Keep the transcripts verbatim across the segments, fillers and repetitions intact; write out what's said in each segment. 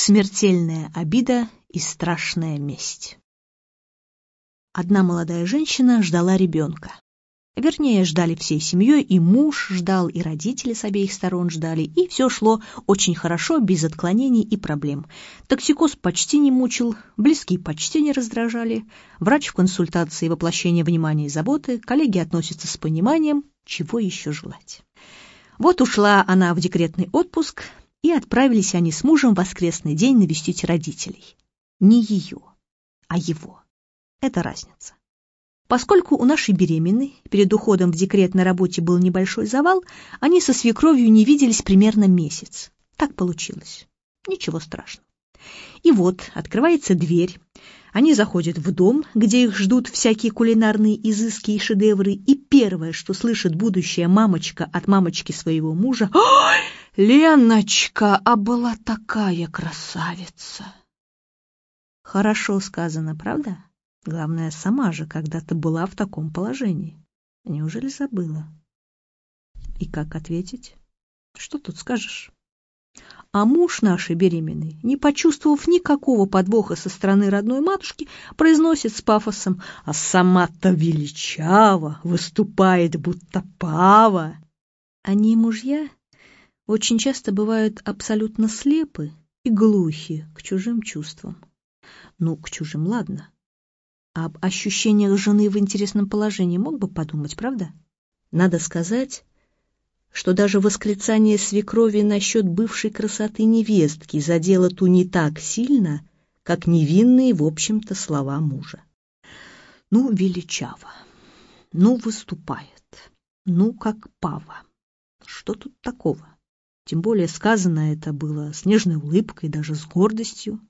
Смертельная обида и страшная месть. Одна молодая женщина ждала ребенка. Вернее, ждали всей семьей, и муж ждал, и родители с обеих сторон ждали, и все шло очень хорошо, без отклонений и проблем. Токсикоз почти не мучил, близкие почти не раздражали, врач в консультации воплощение внимания и заботы, коллеги относятся с пониманием, чего еще желать. Вот ушла она в декретный отпуск, и отправились они с мужем в воскресный день навестить родителей. Не ее, а его. Это разница. Поскольку у нашей беременной перед уходом в декрет на работе был небольшой завал, они со свекровью не виделись примерно месяц. Так получилось. Ничего страшного. И вот открывается дверь. Они заходят в дом, где их ждут всякие кулинарные изыски и шедевры, и первое, что слышит будущая мамочка от мамочки своего мужа: «Ой, Леночка, а была такая красавица!» Хорошо сказано, правда? Главное, сама же когда-то была в таком положении. Неужели забыла? И как ответить? Что тут скажешь? А муж нашей беременной, не почувствовав никакого подвоха со стороны родной матушки, произносит с пафосом: «А сама-то величава, выступает будто пава». Они, мужья, очень часто бывают абсолютно слепы и глухи к чужим чувствам. Ну, к чужим, ладно. Об ощущениях жены в интересном положении мог бы подумать, правда? Надо сказать, что даже восклицание свекрови насчет бывшей красоты невестки задело ту не так сильно, как невинные, в общем-то, слова мужа. Ну, величава, ну, выступает, ну, как пава. Что тут такого? Тем более сказано это было с нежной улыбкой, даже с гордостью.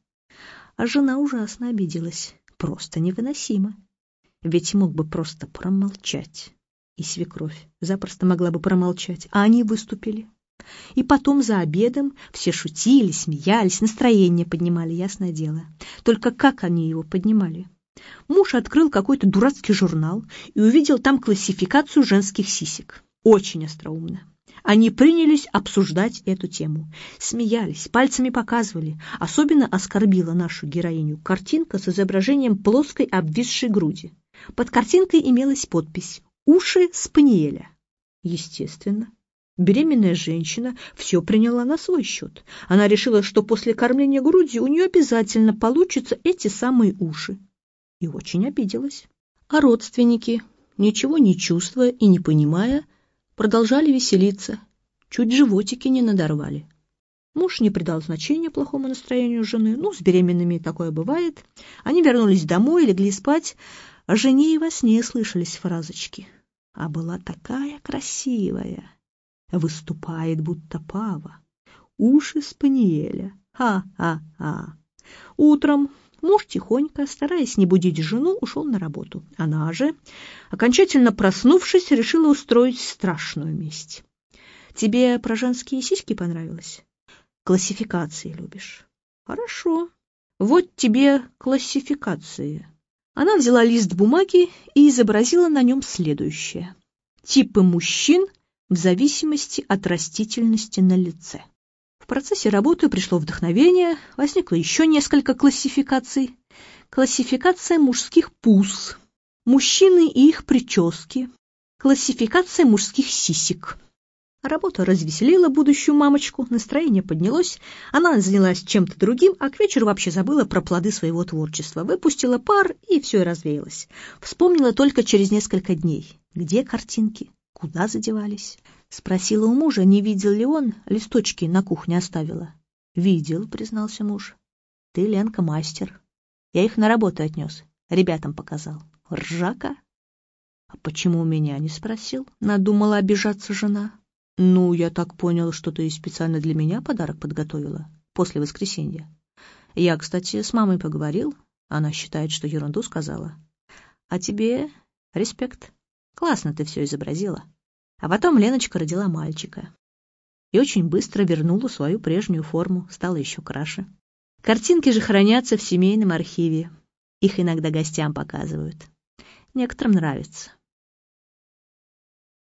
А жена ужасно обиделась, просто невыносимо. Ведь мог бы просто промолчать. И свекровь запросто могла бы промолчать, а они выступили. И потом за обедом все шутили, смеялись, настроение поднимали, ясное дело. Только как они его поднимали? Муж открыл какой-то дурацкий журнал и увидел там классификацию женских сисек. Очень остроумно. Они принялись обсуждать эту тему. Смеялись, пальцами показывали. Особенно оскорбила нашу героиню картинка с изображением плоской обвисшей груди. Под картинкой имелась подпись «Уши спаниеля». Естественно, беременная женщина все приняла на свой счет. Она решила, что после кормления грудью у нее обязательно получатся эти самые уши. И очень обиделась. А родственники, ничего не чувствуя и не понимая, продолжали веселиться, чуть животики не надорвали. Муж не придал значения плохому настроению жены. Ну, с беременными такое бывает. Они вернулись домой, легли спать, а жене и во сне слышались фразочки. А была такая красивая, выступает будто пава, уши спаниеля. Ха-ха-ха. Утром муж тихонько, стараясь не будить жену, ушел на работу. Она же, окончательно проснувшись, решила устроить страшную месть. Тебе про женские сиськи понравилось? Классификации любишь? Хорошо. Вот тебе классификации. Она взяла лист бумаги и изобразила на нем следующее. Типы мужчин в зависимости от растительности на лице. В процессе работы пришло вдохновение, возникло еще несколько классификаций. Классификация мужских пуз, мужчины и их прически, классификация мужских сисек. Работа развеселила будущую мамочку, настроение поднялось, она занялась чем-то другим, а к вечеру вообще забыла про плоды своего творчества, выпустила пар, и все развеялось. Вспомнила только через несколько дней. Где картинки? Куда задевались? Спросила у мужа, не видел ли он, листочки на кухне оставила. «Видел», — признался муж. «Ты, Ленка, мастер. Я их на работу отнес, ребятам показал. Ржака». «А почему у меня не спросил?» — надумала обижаться жена. «Ну, я так понял, что ты специально для меня подарок подготовила после воскресенья. Я, кстати, с мамой поговорил. Она считает, что ерунду сказала. А тебе респект. Классно ты все изобразила». А потом Леночка родила мальчика. И очень быстро вернула свою прежнюю форму, стала еще краше. Картинки же хранятся в семейном архиве. Их иногда гостям показывают. Некоторым нравится.